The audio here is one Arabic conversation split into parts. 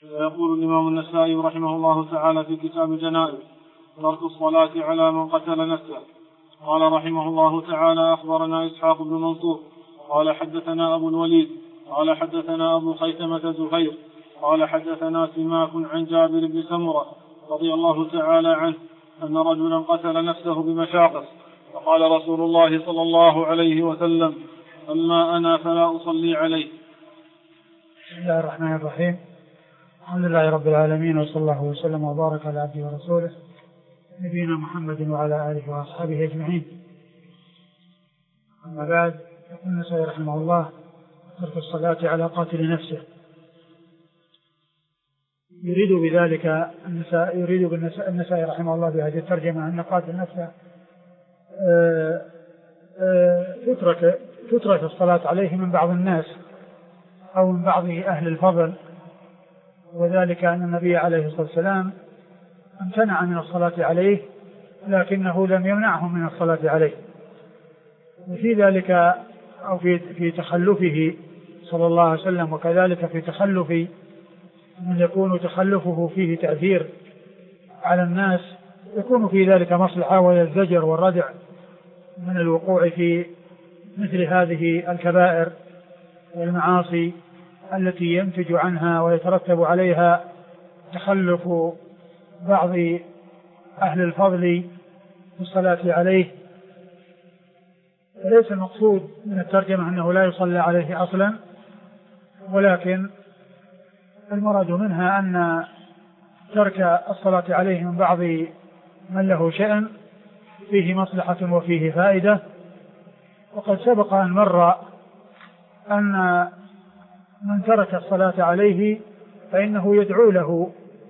يقول الإمام النسائي رحمه الله تعالى في كتاب الجنائز: ترك الصلاة على من قتل نفسه. قال رحمه الله تعالى: أخبرنا إسحاق بن منصور قال حدثنا أبو الوليد قال حدثنا أبو خيثمة زهير قال حدثنا سماك عن جابر بن سمرة رضي الله تعالى عنه أن رجلا قتل نفسه بمشاقص، فقال رسول الله صلى الله عليه وسلم: أما أنا فلا أصلي عليه. بسم الله الرحمن الرحيم. الحمد لله رب العالمين، وصلى الله وسلم وبارك على عبده ورسوله نبينا محمد وعلى آله وأصحابه أجمعين. أما بعد، يقول النسائي رحمه الله: ترك الصلاة على قاتل نفسه. يريد بذلك النسائي رحمه الله بهذه الترجمة أن قاتل نفسه تترك الصلاة عليه من بعض الناس أو من بعض أهل الفضل، وذلك أن النبي عليه الصلاة والسلام امتنع من الصلاة عليه لكنه لم يمنعهم من الصلاة عليه. وفي ذلك أو في تخلفه صلى الله عليه وسلم، وكذلك في تخلف من يكون تخلفه فيه تأثير على الناس، يكون في ذلك مصلحة وهي الزجر والردع من الوقوع في مثل هذه الكبائر والمعاصي التي ينتج عنها ويترتب عليها تخلف بعض أهل الفضل في الصلاة عليه. وليس المقصود من الترجمة أنه لا يصلى عليه أصلا، ولكن المراد منها أن ترك الصلاة عليه من بعض من له شأن فيه مصلحة وفيه فائدة. وقد سبق أن مر أن من ترك الصلاة عليه فإنه يدعو له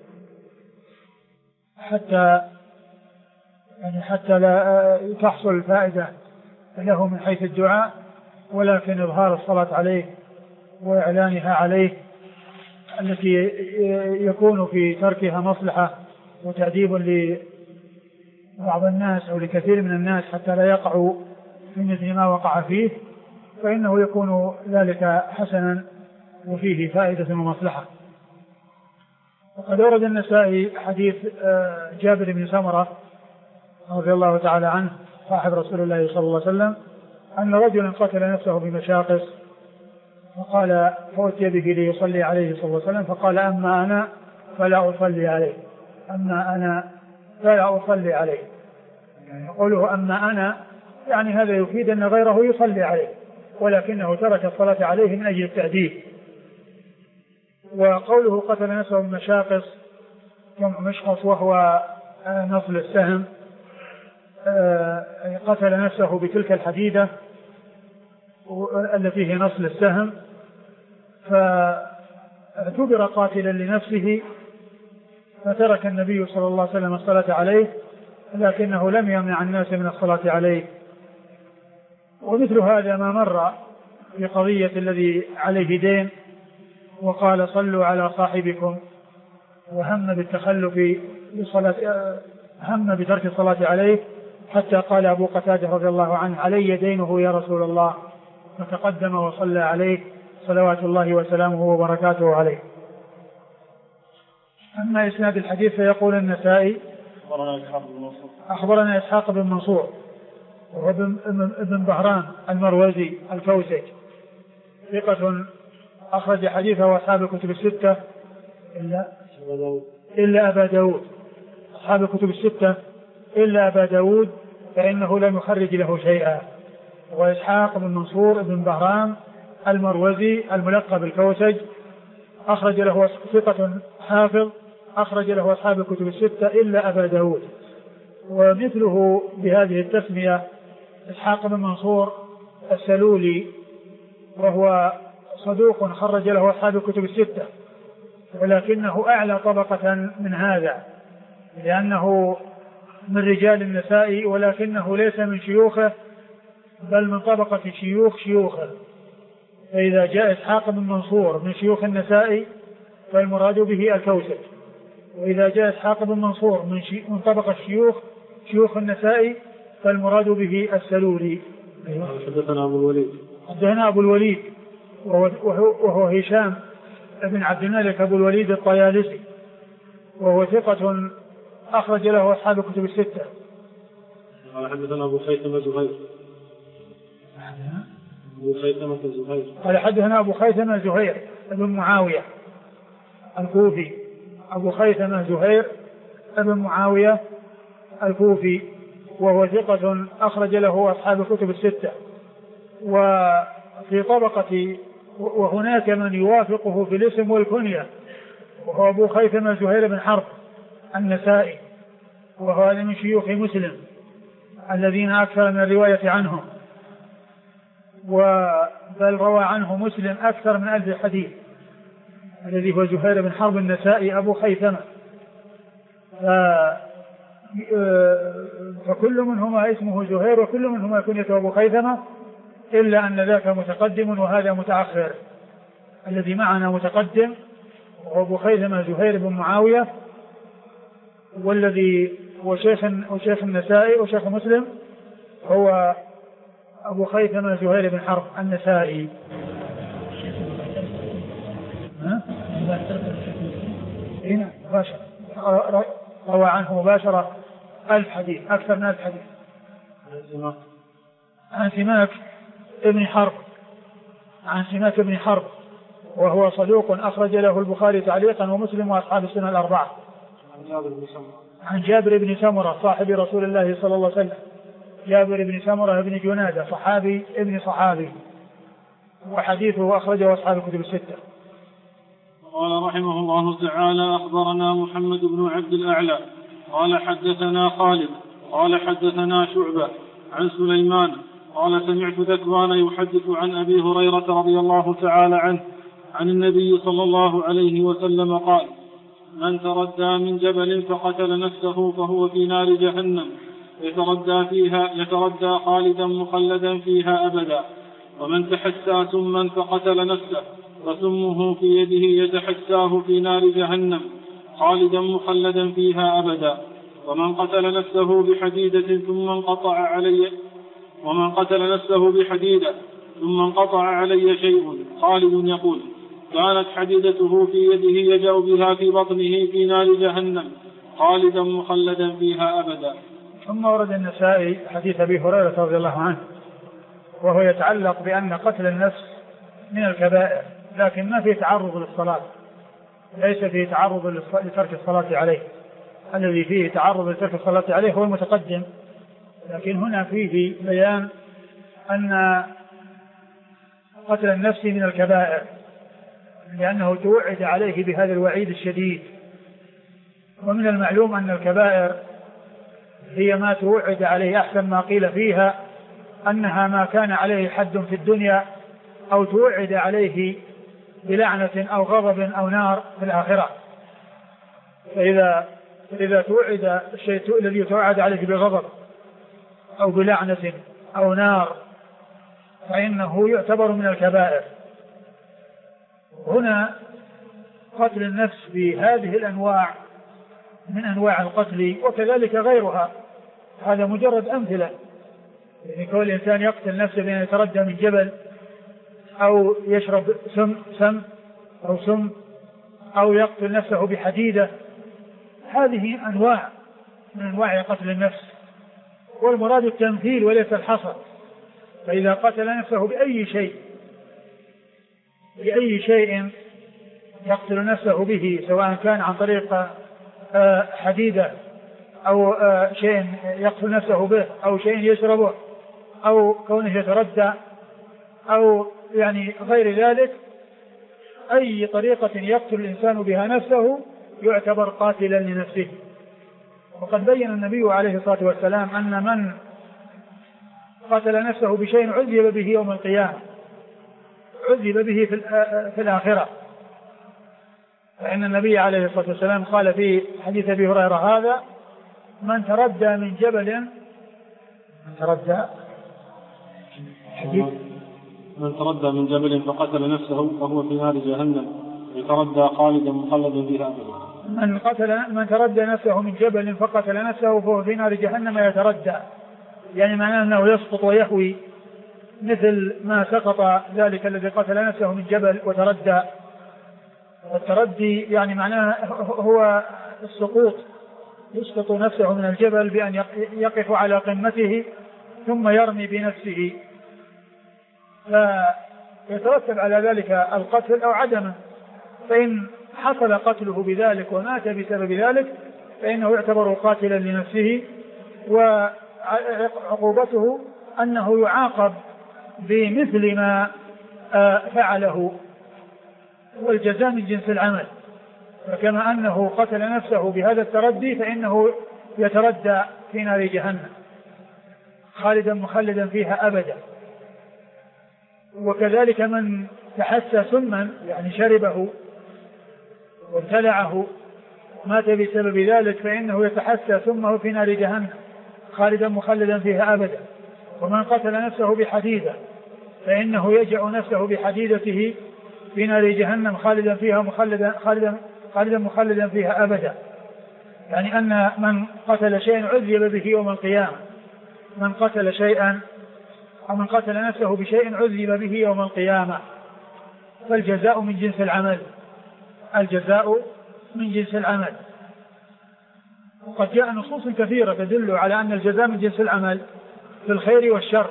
حتى لا تحصل فائدة له من حيث الدعاء، ولكن إظهار الصلاة عليه وإعلانها عليه التي يكون في تركها مصلحة وتأديب لبعض الناس أو لكثير من الناس حتى لا يقعوا في مثل ما وقع فيه، فإنه يكون ذلك حسنا وفيه فائدة ومصلحة. وقد ورد النسائي حديث جابر بن سمرة رضي الله تعالى عنه صاحب رسول الله صلى الله عليه وسلم أن رجلا قتل نفسه بمشاقص، فقال فأتي به ليصلي عليه صلى الله عليه وسلم فقال: أما أنا فلا أصلي عليه. أما أنا فلا أصلي عليه، يعني قوله أما أنا يعني هذا يفيد أن غيره يصلي عليه، ولكنه ترك الصلاة عليه من أجل التأديب. وقوله قتل نفسه بمشاقص جمع مشقص وهو نصل السهم، قتل نفسه بتلك الحديدة التي هي نصل السهم، فاعتبر قاتلا لنفسه، فترك النبي صلى الله عليه وسلم الصلاة عليه لكنه لم يمنع الناس من الصلاة عليه. ومثل هذا ما مر في قضية الذي عليه دين وقال: صلوا على صاحبكم، وهم بالتخلف هم بترك الصلاة عليه، حتى قال أبو قتادة رضي الله عنه: علي دينه يا رسول الله، فتقدم وصلى عليه صلوات الله وسلامه وبركاته عليه. أما إسناد الحديث فيقول النسائي: أخبرنا إسحاق بن منصور وهو ابن بهران المروزي الكوسج، ثقة أخرج حديثه أصحاب الكتب الستة إلا أبا داود. أصحاب الكتب الستة إلا أبا داود فإنه لم يخرج له شيئا. وإسحاق بن منصور ابن بهران المروزي الملقب الكوسج أخرج له ثقة حافظ أخرج له أصحاب الكتب الستة إلا أبا داود. ومثله بهذه التسمية إسحاق بن منصور السلولي، وهو صدوق خرج له أصحاب الكتب الستة، ولكنه أعلى طبقة من هذا لأنه من رجال النسائي، ولكنه ليس من شيوخه بل من طبقة شيوخه. فإذا جاء إسحاق بن منصور من شيوخ النسائي فالمراد به الكوسج، وإذا جاء إسحاق بن منصور من طبقة شيوخ النسائي فالمراد به السلولي. حدثنا أبو الوليد وهو هشام بن عبد الملك أبو الوليد الطيالسي، وهو ثقة أخرج له أصحاب الكتب الستة. قال حدثنا أبو خيثمة زهير. قال حدثنا أبو خيثمة زهير بن معاوية الكوفي، أبو خيثمة زهير بن معاوية الكوفي، وهو ثقة أخرج له أصحاب الكتب الستة. وفي طبقة وهناك من يوافقه في الاسم والكنية، وهو أبو خيثمة زهير بن حرب النسائي، وهو من شيوخ مسلم الذين أكثر من الرواية عنهم، بل روى عنه مسلم أكثر من 1000 حديث، الذي هو زهير بن حرب النسائي أبو خيثمة. فكل منهما اسمه زهير وكل منهما كنيته أبو خيثمة، إلا أن ذاك متقدم وهذا متأخر. الذي معنا متقدم وهو أبو خيثمة زهير بن معاوية، والذي وشيخ النسائي وشيخ مسلم هو أبو خيثمة زهير بن حرب النسائي. هنا مباشرة روى عنه مباشرة 1000 حديث، أكثر من 1000 حديث. عن سماك ابن حرب وهو صدوق أخرج له البخاري تعليقا ومسلم وأصحاب السنة الأربعة. عن جابر بن سمرة صاحب رسول الله صلى الله عليه وسلم، جابر بن سمرة بن جنادة صحابي ابن صحابي، وحديثه أخرجه أصحاب الكتب الستة. قال رحمه الله تعالى: أخبرنا محمد بن عبد الأعلى قال حدثنا خالد قال حدثنا شعبة عن سليمان قال سمعت ذكوان يحدث عن أبي هريرة رضي الله تعالى عنه عن النبي صلى الله عليه وسلم قال: من تردى من جبل فقتل نفسه فهو في نار جهنم يتردى خالدا مخلدا فيها أبدا، ومن تحسى سما فقتل نفسه فسمه في يده يتحساه في نار جهنم خالدا مخلدا فيها أبدا، ومن قتل نفسه بحديدة ثم انقطع علي شيء خالد يقول: كانت حديدته في يده يجأ بها في بطنه في نار جهنم خالدا مخلدا فيها أبدا. ثم ورد النسائي حديث أبي هريرة رضي الله عنه، وهو يتعلق بأن قتل النفس من الكبائر، لكن ما فيه تعرض للصلاة، ليس فيه تعرض لترك الصلاة عليه. الذي فيه تعرض لترك الصلاة عليه هو المتقدم، لكن هنا فيه بيان أن قتل النفس من الكبائر، لأنه توعد عليه بهذا الوعيد الشديد. ومن المعلوم أن الكبائر هي ما توعد عليه، أحسن ما قيل فيها أنها ما كان عليه حد في الدنيا أو توعد عليه بلعنة أو غضب أو نار في الآخرة. فإذا توعد الشيء الذي يتوعد عليه بغضب أو بلعنة أو نار فإنه يعتبر من الكبائر. هنا قتل النفس بهذه الأنواع من أنواع القتل، وكذلك غيرها، هذا مجرد أمثلة. يعني كل إنسان يقتل نفسه بأن يتردى من جبل، أو يشرب سم أو يقتل نفسه بحديدة، هذه أنواع من أنواع قتل النفس، والمراد التمثيل وليس الحصر. فإذا قتل نفسه بأي شيء يقتل نفسه به، سواء كان عن طريق حديدة أو شيء يقتل نفسه به أو شيء يشربه أو كونه يتردى أو يعني غير ذلك، أي طريقة يقتل الإنسان بها نفسه يعتبر قاتلا لنفسه. وقد بين النبي عليه الصلاة والسلام أن من قتل نفسه بشيء عذب به يوم القيامة، عذب به في الآخرة. فإن النبي عليه الصلاة والسلام قال في حديث أبي هريرة هذا: من تردى من جبل فقتل نفسه فهو في نار جهنم يتردى خالدا مخلدا فيها أبدا. من تردى نفسه من جبل فقتل نفسه فهو في نار جهنم يتردى، يعني معناه أنه يسقط ويهوي مثل ما سقط ذلك الذي قتل نفسه من جبل وتردى. والتردي يعني معناه هو السقوط، يسقط نفسه من الجبل بأن يقف على قمته ثم يرمي بنفسه، فيترتب على ذلك القتل أو عدمه. فإن حصل قتله بذلك ومات بسبب ذلك فإنه يعتبر قاتلا لنفسه، وعقوبته أنه يعاقب بمثل ما فعله، والجزاء من جنس العمل. فكما أنه قتل نفسه بهذا التردي فإنه يتردى في نار جهنم خالدا مخلدا فيها أبدا. وكذلك من تحسى سما يعني شربه وابتلعه مات بسبب ذلك فإنه يتحسى سمه في نار جهنم خالدا مخلدا فيها أبدا. ومن قتل نفسه بحديدة فإنه يجع نفسه بحديدته في نار جهنم خالدا فيها مخلدا فيها أبدا. يعني أن من قتل شيئا عذب به يوم القيامة، من قتل شيئا أو من قتل نفسه بشيء عذب به يوم القيامة. فالجزاء من جنس العمل، الجزاء من جنس العمل. وقد جاء نصوص كثيرة تدل على أن الجزاء من جنس العمل في الخير والشر.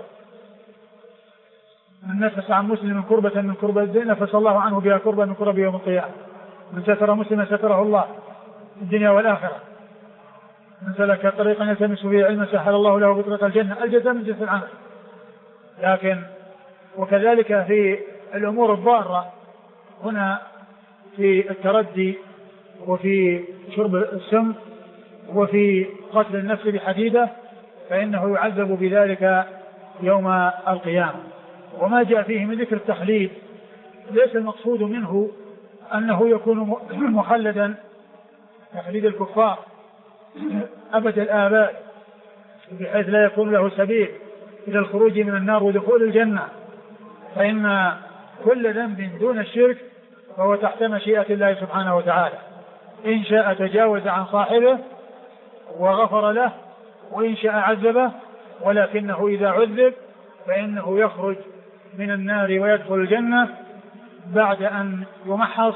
من نفس عن مسلم كربة من كربة الدين نفس الله عنه بها كربة من كرب يوم القيامة. من ستر مسلما ستره الله في الدنيا والآخرة. من سلك طريقا يلتمس فيه علما سهل الله له بطريق الجنة. الجزاء من جنس العمل. لكن وكذلك في الأمور الضارة هنا في التردي وفي شرب السم وفي قتل النفس بحديدة فإنه يعذب بذلك يوم القيامة. وما جاء فيه من ذكر التخليد ليس المقصود منه أنه يكون مخلدا تخليد الكفار أبد الآباد بحيث لا يكون له سبيل إلى الخروج من النار ودخول الجنة. فإن كل ذنب دون الشرك فهو تحت مشيئة الله سبحانه وتعالى. إن شاء تجاوز عن صاحبه وغفر له وإن شاء عذبه، ولكنه إذا عذب فإنه يخرج من النار ويدخل الجنة بعد أن يمحص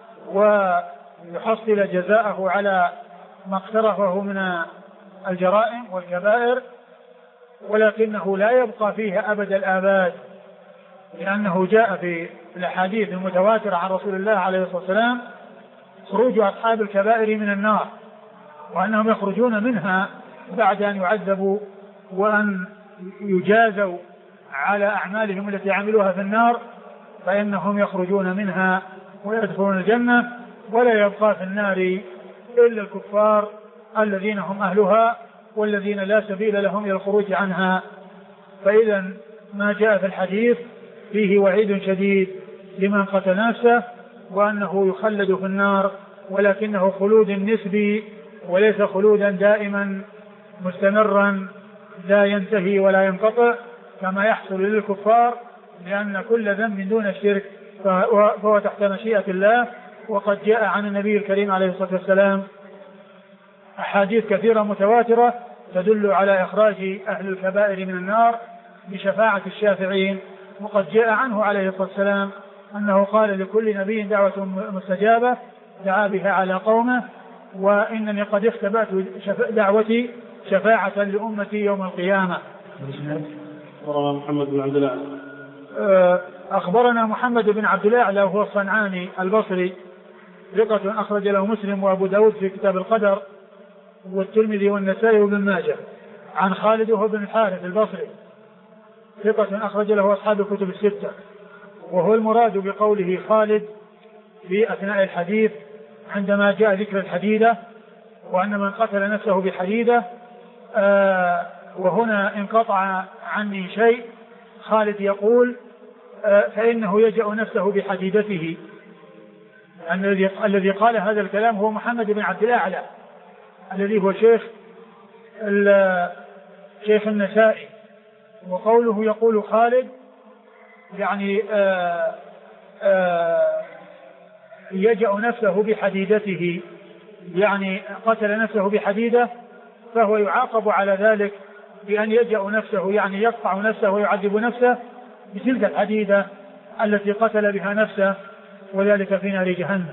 ويحصل جزاءه على ما اقترفه من الجرائم والكبائر، ولكنه لا يبقى فيها أبد الآباد، لأنه جاء في الأحاديث المتواترة عن رسول الله عليه الصلاة والسلام خروج أصحاب الكبائر من النار، وأنهم يخرجون منها بعد أن يعذبوا وأن يجازوا على أعمالهم التي عملوها في النار، فإنهم يخرجون منها ويدخلون الجنة، ولا يبقى في النار إلا الكفار الذين هم أهلها والذين لا سبيل لهم إلى الخروج عنها. فإذا ما جاء في الحديث فيه وعيد شديد لمن قتل نفسه، وأنه يخلد في النار، ولكنه خلود نسبي وليس خلودا دائما مستمرا لا ينتهي ولا ينقطع كما يحصل للكفار، لأن كل ذنب دون الشرك فهو تحت مشيئة الله. وقد جاء عن النبي الكريم عليه الصلاة والسلام أحاديث كثيرة متواترة تدل على إخراج أهل الكبائر من النار بشفاعة الشافعين. وقد جاء عنه عليه الصلاة والسلام أنه قال لكل نبي دعوة مستجابة دعا بها على قومه، وإنني قد اختبأت دعوتي شفاعة لأمتي يوم القيامة. محمد بن عبد الله أخبرنا محمد بن عبد الله وهو الصنعاني البصري ثقة أخرج له مسلم وأبو داود في كتاب القدر والترمذي والنسائي وابن ماجه، عن خالد وهو بن الحارث البصري ثقة أخرج له أصحاب الكتب الستة. وهو المراد بقوله خالد في أثناء الحديث عندما جاء ذكر الحديدة وأن من قتل نفسه بحديدة، وهنا انقطع عني شيء. خالد يقول فإنه يجأ نفسه بحديدته. الذي قال هذا الكلام هو محمد بن عبد الأعلى الذي هو شيخ النسائي. وقوله يقول خالد يعني يجأ نفسه بحديدته، يعني قتل نفسه بحديدة فهو يعاقب على ذلك بأن يجأ نفسه، يعني يقطع نفسه ويعذب نفسه بتلك الحديدة التي قتل بها نفسه وذلك في نار جهنم.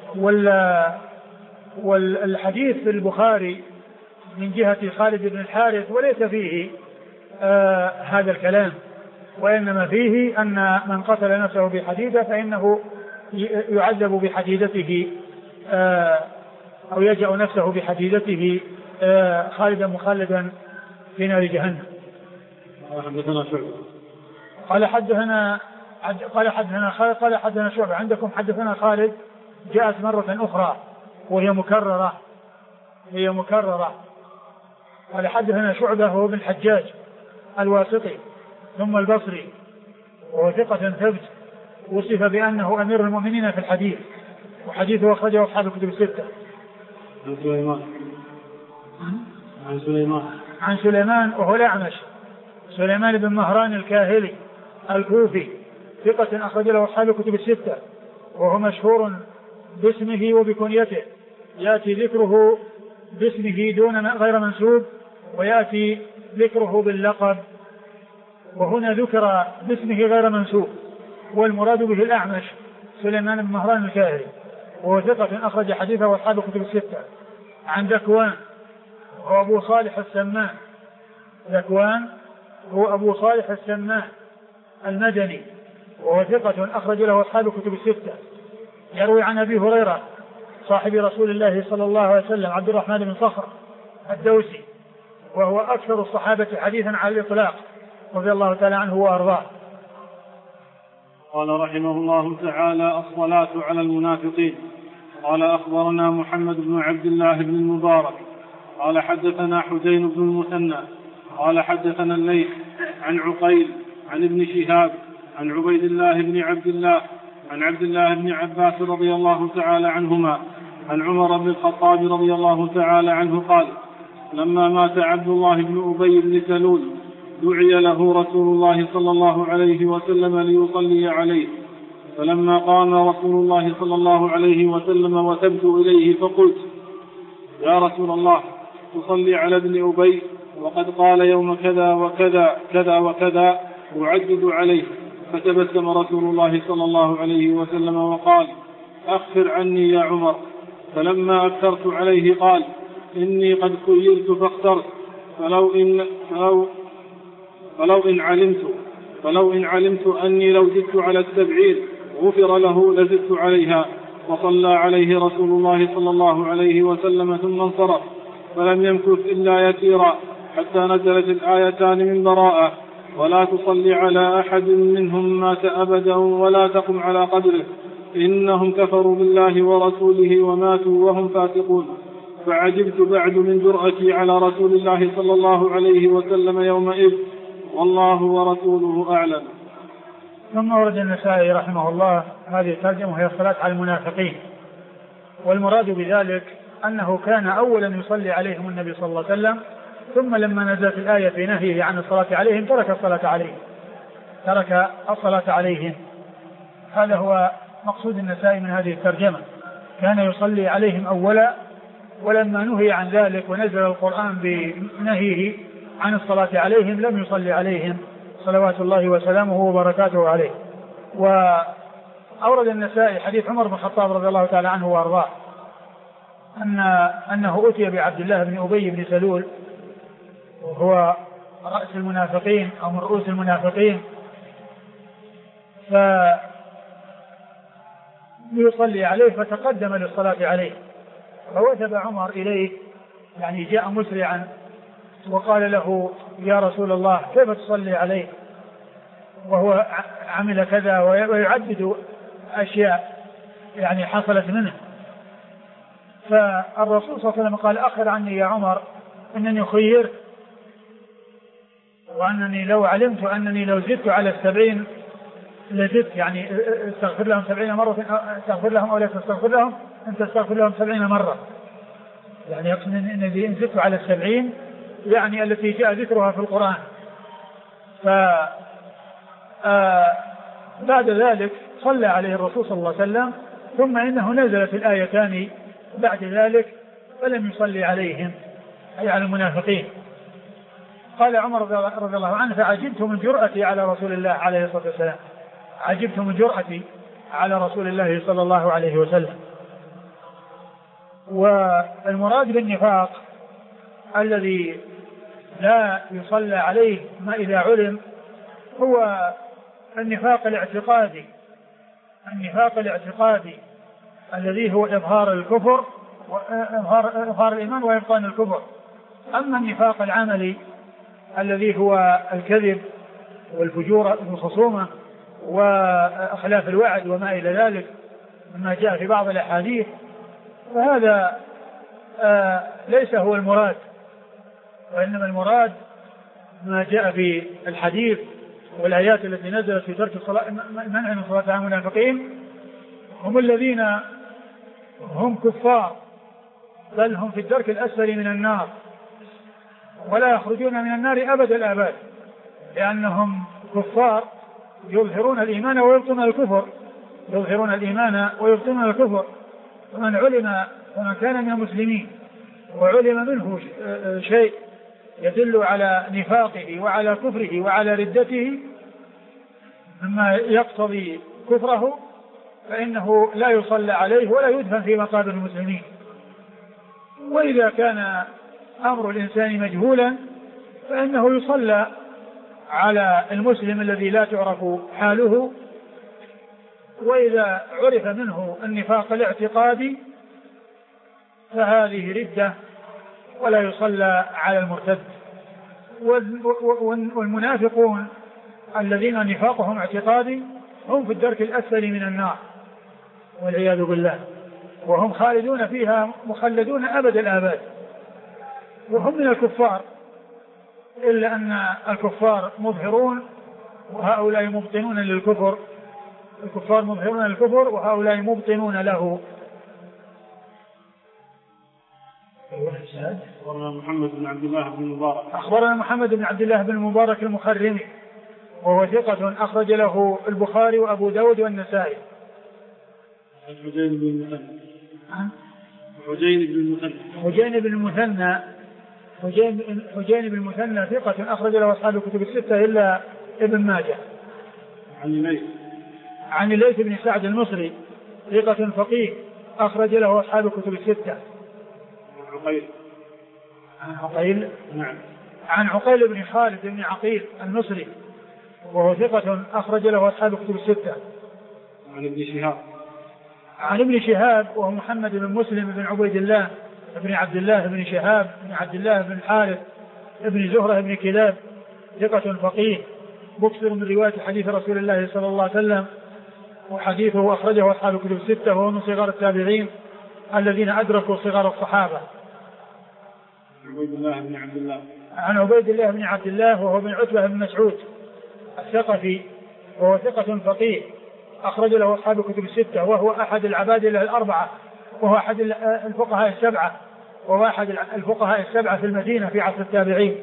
والحديث في البخاري من جهة خالد بن الحارث وليس فيه هذا الكلام، وإنما فيه أن من قتل نفسه بحديدة فإنه يعذب بحديدته أو يجأ نفسه بحديدته خالدا مخلدا في نار جهنم. قال حدثنا شعبة. عندكم حدثنا خالد جاءت مرة أخرى وهي مكررة. قال حدثنا شعبة هو بن الحجاج الواسطي ثم البصري وهو ثقة ثبت، وصف بأنه أمير المؤمنين في الحديث، وحديثه أخرجه أصحاب الكتب الستة. عن سليمان وهو الأعمش، سليمان بن مهران الكاهلي الكوفي ثقة أخرج له أصحاب الكتب الستة، وهو مشهور باسمه وبكنيته، يأتي ذكره باسمه دون غير منسوب، ويأتي ذكره باللقب، وهنا ذكر باسمه غير منسوب، والمراد به الأعمش سليمان بن مهران الكاهلي، وهو ثقة أخرج حديثه أصحاب الكتب الستة. عن ذكوان هو أبو صالح السمان، ذكوان هو أبو صالح السمان المدني، وهو ثقة أخرج له أصحاب الكتب الستة. يروي عن أبي هريرة صاحب رسول الله صلى الله عليه وسلم عبد الرحمن بن صخر الدوسي، وهو أكثر الصحابة حديثا على الإطلاق رضي الله تعالى عنه وأرضاه. قال رحمه الله تعالى: الصلاة على المنافقين. قال أخبرنا محمد بن عبد الله بن المبارك قال حدثنا حسين بن المثنى قال حدثنا الليث عن عقيل عن ابن شهاب عن عبيد الله بن عبد الله عن عبد الله بن عباس رضي الله تعالى عنهما عن عمر بن الخطاب رضي الله تعالى عنه قال: لما مات عبد الله بن أبي بن سلول دعي له رسول الله صلى الله عليه وسلم ليصلي عليه، فلما قام رسول الله صلى الله عليه وسلم وتبت إليه فقلت: يا رسول الله، تصلي على ابن أبي وقد قال يوم كذا وكذا كذا وكذا أعدد عليه؟ فتبسم رسول الله صلى الله عليه وسلم وقال: أخفر عني يا عمر. فلما أكثرت عليه قال: إني قد خيرت فاخترت، فلو إن علمت أني لو زدت على 70 غفر له لزدت عليها. وصلى عليه رسول الله صلى الله عليه وسلم ثم انصرف، فلم يمكث إلا يسيرا حتى نزلت الآيتان من براءة: ولا تصلي على أحد منهم مات أبدا ولا تقم على قبره إنهم كفروا بالله ورسوله وماتوا وهم فاسقون. فعجبت بعد من جرأتي على رسول الله صلى الله عليه وسلم يومئذ، والله ورسوله أعلم. ثم ورد النسائي رحمه الله هذه الترجمة وهي الصلاة على المنافقين، والمراد بذلك أنه كان أولا يصلي عليهم النبي صلى الله عليه وسلم، ثم لما نزلت الآية في نهيه عن الصلاة عليهم ترك الصلاة عليهم. هذا هو مقصود النسائي من هذه الترجمة، كان يصلي عليهم أولا، ولما نهي عن ذلك ونزل القرآن بنهيه عن الصلاة عليهم لم يصلي عليهم صلوات الله وسلامه وبركاته عليه. وأورد النسائي حديث عمر بن الخطاب رضي الله تعالى عنه وأرضاه أنه أتي بعبد الله بن أبي بن سلول، وهو رأس المنافقين أو من رؤوس المنافقين، فيصلي عليه فتقدم للصلاة عليه، فوثب عمر إليه، يعني جاء مسرعا وقال له: يا رسول الله، كيف تصلي عليه وهو عمل كذا، ويعدد أشياء يعني حصلت منه. فالرسول صلى الله عليه وسلم قال: أخر عني يا عمر، إنني خيرت، وأنني لو علمت أنني لو زدت على 70 لزدت، يعني استغفر لهم 70 مرة، استغفر لهم أو لا تستغفر لهم، أنت استغفر لهم 70 مرة، يعني يقصد إن زدت على 70 يعني التي جاء ذكرها في القرآن. بعد ذلك صلى عليه الرسول صلى الله عليه وسلم، ثم إنه نزلت الآيتان بعد ذلك فلم يصلي عليهم، أي على المنافقين. قال عمر رضي الله عنه: فعجبت من جرأتي على رسول الله عليه الصلاة والسلام، عجبت من جرأتي على رسول الله صلى الله عليه وسلم. والمراد بالنفاق الذي لا يصلى عليه ما إذا علم هو النفاق الاعتقادي، النفاق الاعتقادي الذي هو إظهار الكفر وإظهار الإيمان وإبطان الكفر. أما النفاق العملي الذي هو الكذب والفجور والخصومة وإخلاف الوعد وما إلى ذلك مما جاء في بعض الأحاديث، فهذا ليس هو المراد، وإنما المراد ما جاء في الحديث والآيات التي نزلت في ترك الصلاة، منع من صلاة عن المنافقين هم الذين هم كفار بل هم في الدرك الأسفل من النار ولا يخرجون من النار أبد الآباد، لأنهم كفار يظهرون الإيمان ويبطنون الكفر، يظهرون الإيمان ويبطنون الكفر. فمن كان من المسلمين وعلم منه شيء يدل على نفاقه وعلى كفره وعلى ردته مما يقتضي كفره فإنه لا يصلى عليه ولا يدفن في مقابر المسلمين. وإذا كان أمر الإنسان مجهولا فإنه يصلى على المسلم الذي لا تعرف حاله، وإذا عرف منه النفاق الاعتقادي فهذه ردة ولا يصلى على المرتد. والمنافقون الذين نفاقهم اعتقادي هم في الدرك الأسفل من النار والعياذ بالله، وهم خالدون فيها مخلدون أبد الآباد، وهم من الكفار، إلا أن الكفار مظهرون وهؤلاء مبطنون للكفر، الكفار مظهرون للكفر وهؤلاء مبطنون له. أخبرنا محمد بن عبد الله بن المبارك. أخبرنا محمد بن عبد الله بن المبارك المخرمي وهو ثقة أخرج له البخاري وأبو داود والنسائي. حجين بن المثنى. حجين بن المثنى ثقة أخرج له أصحاب الكتب الستة إلا ابن ماجه. عن الليث بن سعد المصري ثقة فقيه أخرج له أصحاب الكتب الستة. عن عقيل بن خالد بن عقيل المصري وهو ثقة أخرج له أصحاب الكتب الستة. عن ابن شهاب وهو محمد بن مسلم بن عبيد الله بن عبد الله بن شهاب بن عبد الله بن الحارث بن زهرة بن كلاب ثقة فقيه مكثر من رواية حديث رسول الله صلى الله عليه وسلم، وحديثه أخرجه أصحاب الكتب الستة، وهو من صغار التابعين الذين أدركوا صغار الصحابة. عن عبيد الله بن عبد الله وهو بن عتبة بن مسعود الثقفي وهو ثقة فقيه أخرج له أصحاب الكتب الستة، وهو أحد العبادلة الأربعة، وهو أحد الفقهاء السبعة، وهو أحد الفقهاء السبعة في المدينة في عصر التابعين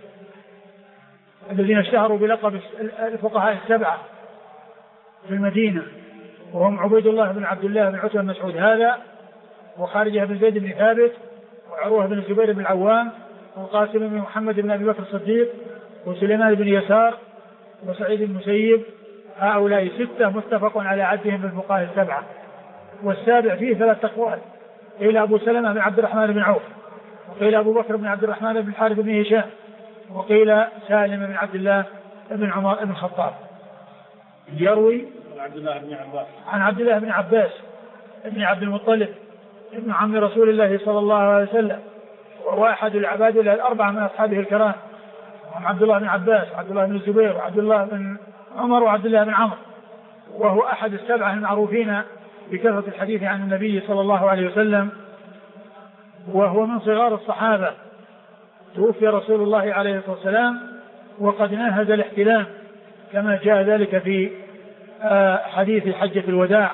الذين اشتهروا بلقب الفقهاء السبعة في المدينة، وهم عبيد الله بن عبد الله بن عتبة بن مسعود هذا، وخارجة بن زيد بن ثابت، وعروة بن الزبير بن العوام، والقاسم بن محمد بن أبي بكر الصديق، وسليمان بن يسار، وسعيد بن المسيب. هؤلاء ستة متفق على عدهم بالفقهاء السبعة. والسابع فيه 3 أقوال، قيل أبو سلمة بن عبد الرحمن بن عوف، وقيل أبو بكر بن عبد الرحمن بن الحارث بن هشام، وقيل سالم بن عبد الله بن عمر بن الخطاب. يروي عن عبد الله بن عباس بن عبد المطلب ابن عم رسول الله صلى الله عليه وسلم، وهو أحد العبادلة الأربعة من أصحابه الكرام، وهم عبد الله بن عباس وعبد الله بن الزبير وعبد الله بن عمر وعبد الله بن عمرو، وهو أحد السبعة المعروفين بكثرة الحديث عن النبي صلى الله عليه وسلم، وهو من صغار الصحابة. توفي رسول الله عليه الصلاة والسلام وقد ناهز الاحتلام كما جاء ذلك في حديث حجة الوداع.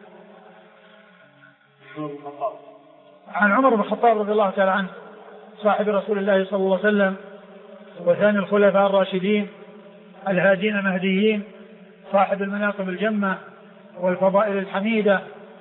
عن عمر بن الخطاب رضي الله تعالى عنه صاحب رسول الله صلى الله عليه وسلم وثاني الخلفاء الراشدين الهادين المهديين، صاحب المناقب الجمة والفضائل الحميدة،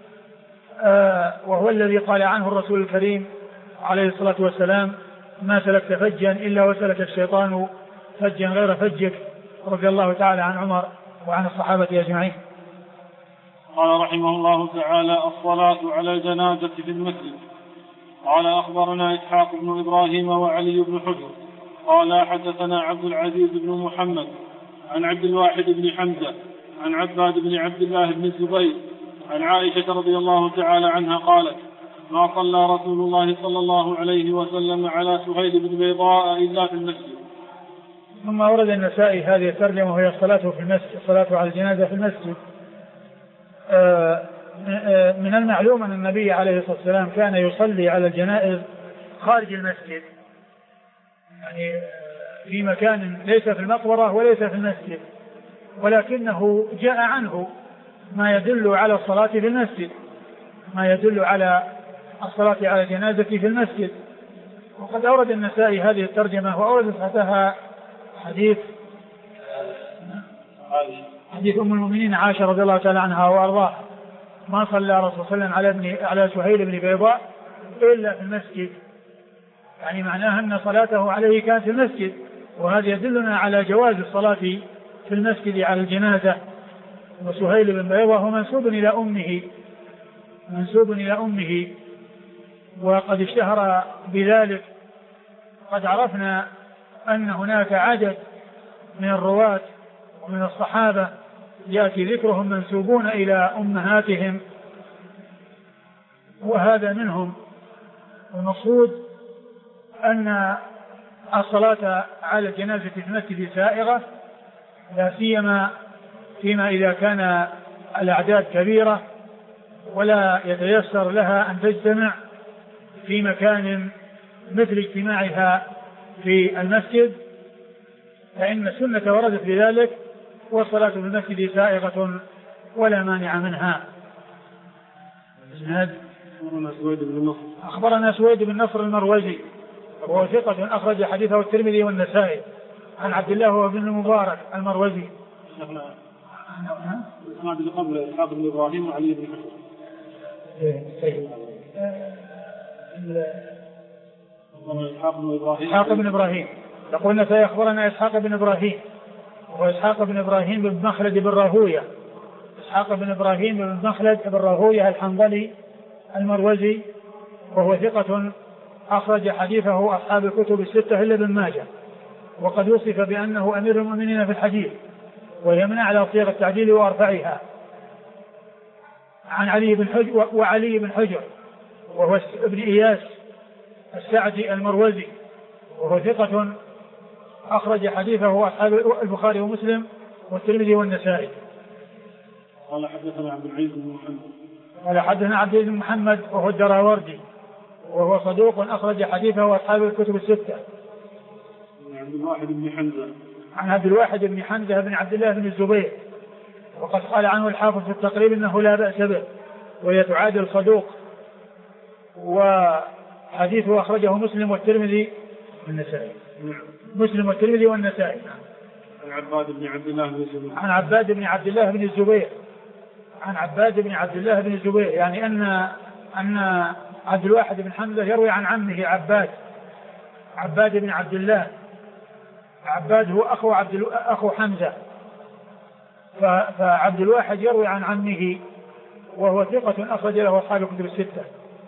وهو الذي قال عنه الرسول الكريم عليه الصلاة والسلام: ما سلكت فجا إلا وسلك الشيطان فجا غير فجك. رضي الله تعالى عن عمر وعن الصحابة أجمعين. قال رحمه الله تعالى: الصلاة على الجنازة في المسجد. قال: أخبرنا إسحاق بن إبراهيم وعلي بن حجر قال: حدثنا عبد العزيز بن محمد عن عبد الواحد بن حمزة عن عباد بن عبد الله بن الزبير عن عائشة رضي الله تعالى عنها قالت: ما صلى رسول الله صلى الله عليه وسلم على سهيل بن بيضاء إلا في المسجد. ثم ورد النسائي هذه الترجمة وهي الصلاة في المسجد، الصلاة على الجنازة في المسجد. من المعلوم أن النبي عليه الصلاة والسلام كان يصلي على الجنائز خارج المسجد، يعني في مكان ليس في المقبرة وليس في المسجد، ولكنه جاء عنه ما يدل على الصلاة في المسجد، ما يدل على الصلاة على الجنازة في المسجد. وقد أورد النسائي هذه الترجمة وأورد تحتها حديث أم المؤمنين عائشة رضي الله تعالى عنها وأرضاها: ما صلى رسول الله صلى الله عليه وسلم على سهيل بن بيضاء إلا في المسجد، يعني معناها أن صلاته عليه كانت في المسجد، وهذا يدلنا على جواز الصلاة في المسجد على الجنازة. وسهيل بن بيضاء هو منسوب إلى أمه وقد اشتهر بذلك. قد عرفنا أن هناك عدد من الرواة ومن الصحابة يأتي ذكرهم منسوبون إلى أمهاتهم، وهذا منهم. المقصود أن الصلاة على الجنازة في المسجد سائغة، لا سيما فيما إذا كان الأعداد كبيرة ولا يتيسر لها أن تجتمع في مكان مثل اجتماعها في المسجد، فإن السنة وردت بذلك، والصلاة في المسجد سائغة ولا مانع منها. أخبرنا سويد بن نصر المروزي وهو ثقة أخرج حديثه الترمذي والنسائي عن عبد الله وابن المبارك المروزي. اللي قبل إسحاق بن إبراهيم وعلي بن حجر. إسحاق بن إبراهيم يقولنا سيخبرنا إسحاق بن إبراهيم، وإسحاق بن إبراهيم بن مخلد بن راهوية، إسحاق بن إبراهيم بن مخلد بن راهوية الحنظلي المروزي، وهو ثقة أخرج حديثه أصحاب الكتب الستة إلا ابن ماجه، وقد وصف بأنه أمير المؤمنين في الحديث ويمنع على صيغ التعديل وأرفعها. عن علي بن حجر وهو ابن إياس السعدي المروزي، وهو ثقة أخرج حديثه أصحاب البخاري ومسلم والترمذي والنسائي. قال حدثنا عبد العزيز بن محمد قال حدثنا عبد العزيز بن محمد وهو الدراوردي، وهو صدوق أخرج حديثه أصحاب الكتب الستة. عبد الواحد بن حمزة عن عبد الواحد بن حمزة بن عبد الله بن الزبير، وقد قال عنه الحافظ في التقريب إنه لا بأس به وهي تعادل صدوق، وحديثه أخرجه مسلم والترمذي والنسائي. مسلم والترمذي والنسائي. عن عباد بن عبد الله بن الزبير. عن عباد بن عبد الله بن الزبير. عن عباد بن عبد الله بن الزبير، يعني أن عبد الواحد بن حمزة يروي عن عمه عباد بن عبد الله. عباد هو أخو حمزة، فعبد الواحد يروي عن عمه وهو ثقة أخرج له أصحاب الكتب الستة.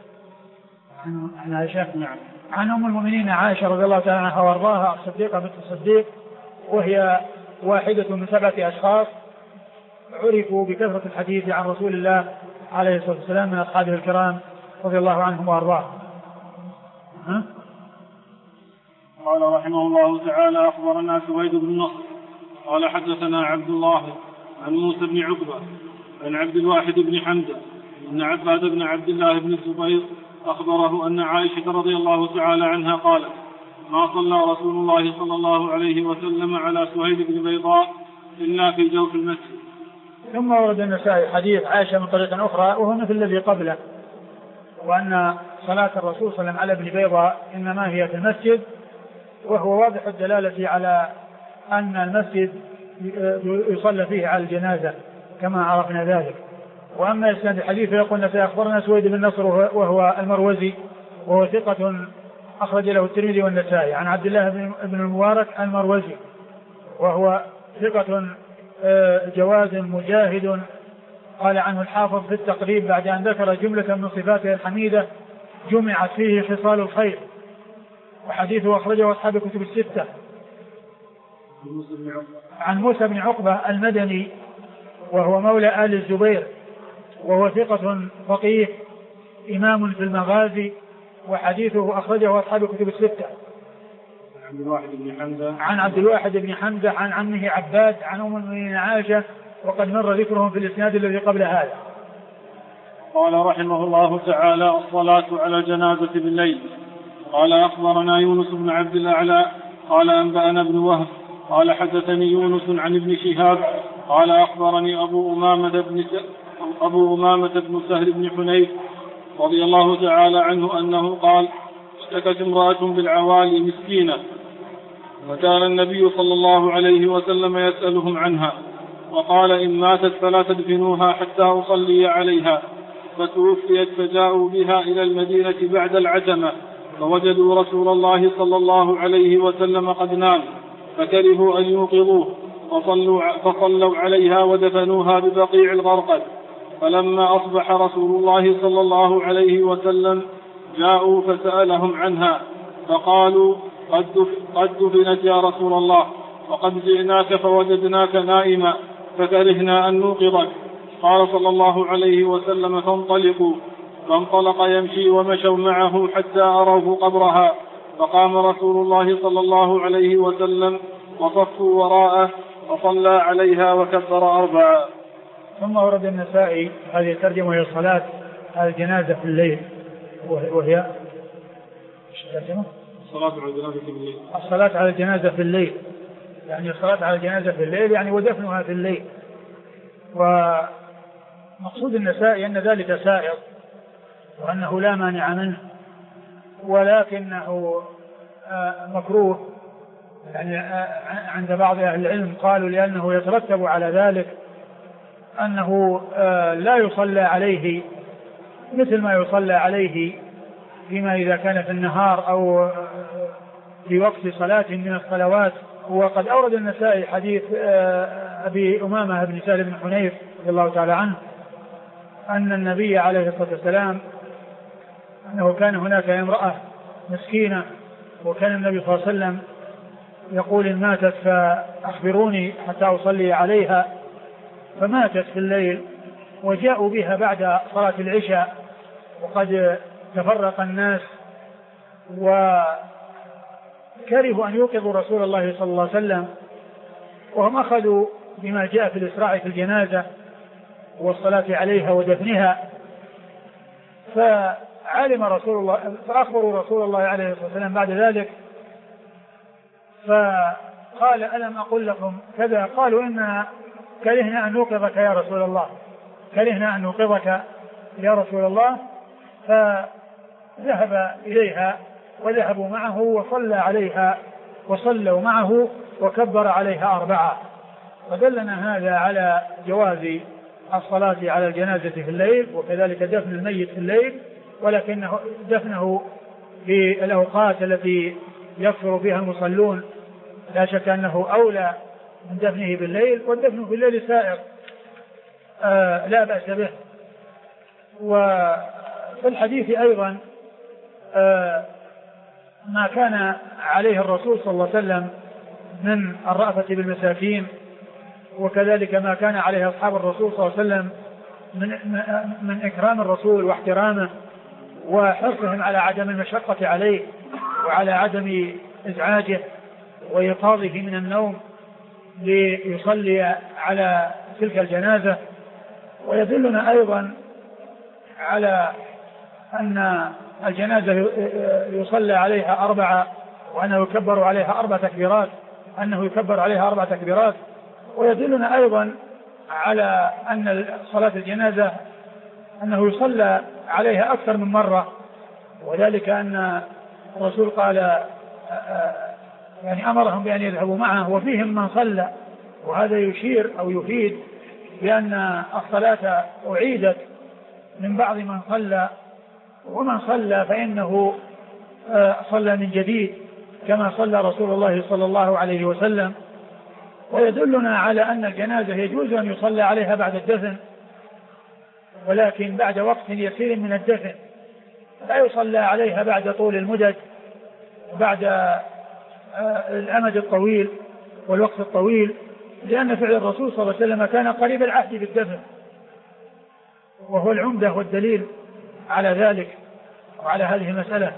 عن عائشة. نعم. عن أم المؤمنين عائشة رضي الله تعالى عنها وارضاها الصديقة بنت الصديق، وهي واحدة من 7 أشخاص عرفوا بكثرة الحديث عن رسول الله عليه الصلاة والسلام من أصحابه الكرام رضي الله عنهم وارضاهم. قال رحمه الله تعالى: أخبرنا سويد بن نصر قال حدثنا عبد الله عن موسى بن عقبة عن عبد الواحد بن حمزة أن عباد بن عبد الله بن الزبير أخبره أن عائشة رضي الله تعالى عنها قالت: ما صلى رسول الله صلى الله عليه وسلم على سهيل بن بيضاء إلا في جوف المسجد. ثم ورد النسائي حديث عائشة من طريق أخرى وهو مثل الذي قبله، وأن صلاة الرسول صلى الله عليه وسلم على ابن بيضاء إنما هي في المسجد، وهو واضح الدلالة على أن المسجد يصلى فيه على الجنازة كما عرفنا ذلك. وأما إسناد الحديث يقول سيخبرنا سويد بن نصر وهو المروزي، وهو ثقة أخرج له الترمذي والنسائي. عن عبد الله بن المبارك المروزي، وهو ثقة جواد مجاهد قال عنه الحافظ في التقريب بعد أن ذكر جملة من صفاته الحميدة جمعت فيه خصال الخير. وحديثه أخرجه أصحاب الكتب الستة. عن موسى بن عقبة المدني وهو مولى آل الزبير وهو ثقة فقيه إمام في المغازي، وحديثه أخرجه أصحاب الكتب الستة. عن عبد الواحد بن حمزة عن عمه عباد عن أم المؤمنين عائشة، وقد مر ذكرهم في الإسناد الذي قبل هذا. قال رحمه الله تعالى: الصلاة على الجنازة بالليل. قال أخبرنا يونس بن عبد الأعلى قال أنبأنا ابن وهب قال حدثني يونس عن ابن شهاب قال أخبرني أبو أمامة بن سهل بن حنيف رضي الله تعالى عنه أنه قال: اشتكت امرأة بالعوالي مسكينة، وكان النبي صلى الله عليه وسلم يسألهم عنها، وقال: إن ماتت فلا تدفنوها حتى أصلي عليها. فتوفيت فجاءوا بها إلى المدينة بعد العتمة، فوجدوا رسول الله صلى الله عليه وسلم قد نام، فكرهوا أن يوقظوه، فصلوا عليها ودفنوها ببقيع الغرقد. فلما أصبح رسول الله صلى الله عليه وسلم جاءوا فسألهم عنها، فقالوا: قد دفنت يا رسول الله، وقد جئناك فوجدناك نائما فكرهنا أن نوقظك. قال صلى الله عليه وسلم: فانطلقوا. فانطلق يمشي ومشوا معه حتى أروه قبرها، فقام رسول الله صلى الله عليه وسلم وصفوا وراءه فصلى عليها وكبر 4. ثم ورد النسائي هذه الترجمة وهي الصلاة على الجنازة في الليل، وهي الصلاة على الجنازة في الليل، يعني الصلاة على الجنازة في الليل يعني ودفنها في الليل. ومقصود النسائي أن ذلك سائر وأنه لا مانع منه، ولكنه مكروه يعني عند بعض أهل العلم، قالوا لأنه يترتب على ذلك أنه لا يصلى عليه مثل ما يصلى عليه فيما إذا كان في النهار أو في وقت صلاة من الصلوات. وقد أورد النسائي حديث أبي أمامة بن سهل بن حنيف رضي الله تعالى عنه أن النبي عليه الصلاة والسلام أنه كان هناك امرأة مسكينة، وكان النبي صلى الله عليه وسلم يقول: إن ماتت فأخبروني حتى أصلي عليها. فماتت في الليل، وجاءوا بها بعد صلاة العشاء وقد تفرق الناس، وكرهوا أن يوقظوا رسول الله صلى الله عليه وسلم، وهم أخذوا بما جاء في الإسراع في الجنازة والصلاة عليها ودفنها. فعلم رسول الله، فأخبروا رسول الله عليه الصلاة والسلام بعد ذلك، فقال: ألم أقل لكم كذا؟ قالوا: إنا كرهنا أن نوقظك يا رسول الله، كرهنا أن نوقظك يا رسول الله. فذهب إليها وذهبوا معه وصلى عليها وصلوا معه وكبر عليها 4. ودلنا هذا على جواز الصلاة على الجنازة في الليل، وكذلك دفن الميت في الليل، ولكنه دفنه في الأوقات التي يكثر فيها المصلون لا شك أنه أولى من دفنه بالليل، والدفن في الليل سائر لا بأس به. وفي الحديث أيضا ما كان عليه الرسول صلى الله عليه وسلم من الرأفة بالمساكين، وكذلك ما كان عليه أصحاب الرسول صلى الله عليه وسلم من إكرام الرسول واحترامه وحرصهم على عدم المشقة عليه وعلى عدم إزعاجه وإيقاظه من النوم ليصلي على تلك الجنازة. ويدلنا أيضا على أن الجنازة يصلى عليها 4 وأنه يكبر عليها 4 تكبيرات، أنه يكبر عليها 4 تكبيرات. ويدلنا أيضا على أن صلاة الجنازة أنه يصلى عليها أكثر من مرة، وذلك أن الرسول قال يعني أمرهم بأن يذهبوا معه وفيهم من صلى، وهذا يشير أو يفيد بأن الصلاة أعيدت من بعض من صلى، ومن صلى فإنه صلى من جديد كما صلى رسول الله صلى الله عليه وسلم. ويدلنا على أن الجنازة يجوز أن يصلى عليها بعد الدفن، ولكن بعد وقت يسير من الدفن، لا يصلى عليها بعد طول المدد بعد الأمد الطويل والوقت الطويل، لأن فعل الرسول صلى الله عليه وسلم كان قريب العهد بالدفن، وهو العمدة والدليل على ذلك وعلى هذه المسألة.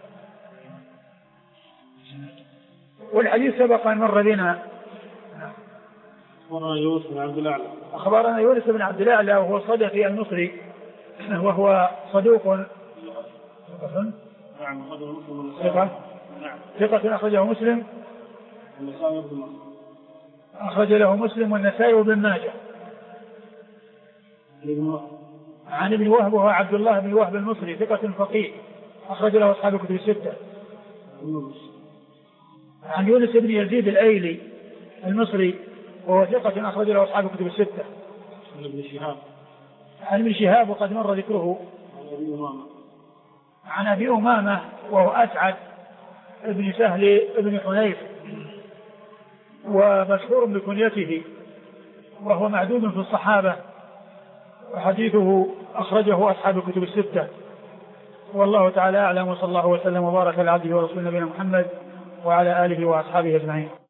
والحديث سبق أن مر بنا. أخبرنا يونس بن عبد الأعلى. أخبرنا يونس بن عبد الأعلى وهو الصدفي المصري، وهو صدوق ثقة أخرجه مسلم، أخرج له مسلم والنسائي وابن ماجه. عن ابن وهب وهو عبد الله بن وهب المصري ثقة فقيه أخرج له أصحاب الكتب الستة. عن يونس بن يزيد الأيلي المصري وهو ثقة أخرج له أصحاب الكتب الستة. عن ابن شهاب وقد مر ذكره. عن أبي أمامة وهو أسعد ابن سهل ابن حنيف ومشهور بكنيته، وهو معدود في الصحابة، وحديثه أخرجه أصحاب الكتب الستة. والله تعالى أعلم، وصلى الله وسلم وبارك على عبده ورسوله نبينا محمد وعلى آله وأصحابه أجمعين.